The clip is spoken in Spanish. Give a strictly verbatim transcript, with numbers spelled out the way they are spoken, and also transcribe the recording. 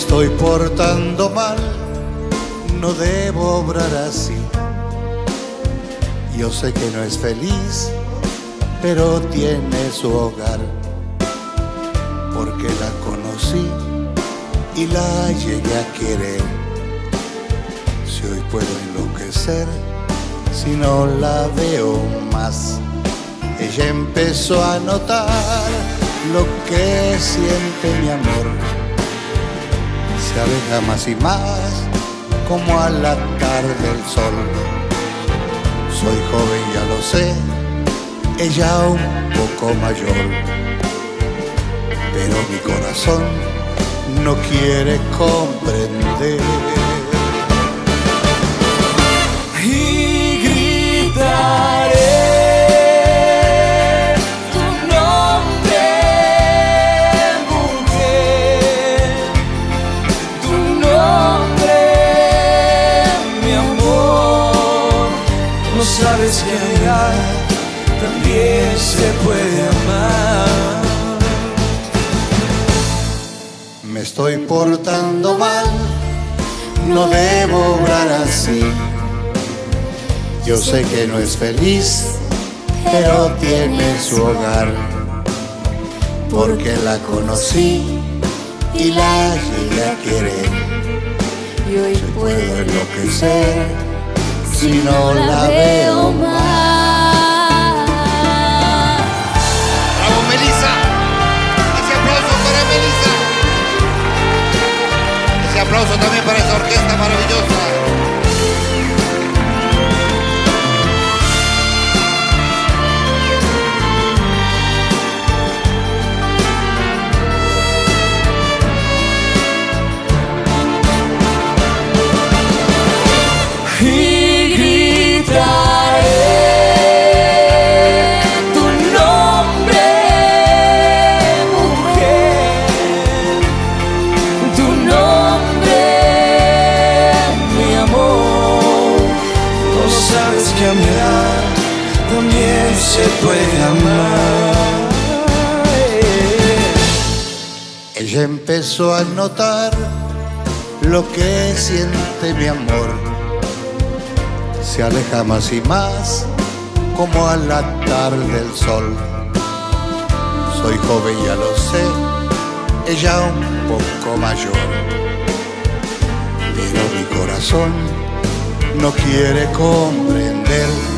estoy portando mal, no debo obrar así. Yo sé que no es feliz, pero tiene su hogar, porque la conocí y la llegué a querer. Si hoy puedo enloquecer, si no la veo más. Ella empezó a notar lo que siente mi amor. Se aleja más y más, como a la tarde del sol. Soy joven, ya lo sé, ella un poco mayor, pero mi corazón no quiere comprender. Y gritaré tu nombre, mujer, tu nombre, mi amor. No sabes que amar también se puede amar. Me estoy portando mal, no debo obrar así. Yo sé que no es feliz, pero tiene su hogar, porque la conocí y la llegué a querer. Y hoy Puedo enloquecer si no la veo más. ¡Bravo, Melissa! Ese aplauso para Melissa. Ese aplauso también para esa orquesta maravillosa. Y gritaré tu nombre, mujer, tu nombre, mi amor. No sabes que amar también se puede amar. Ella empezó a notar lo que siente mi amor. Se aleja más y más, como a la tarde del sol. Soy joven, ya lo sé, ella un poco mayor, pero mi corazón no quiere comprender.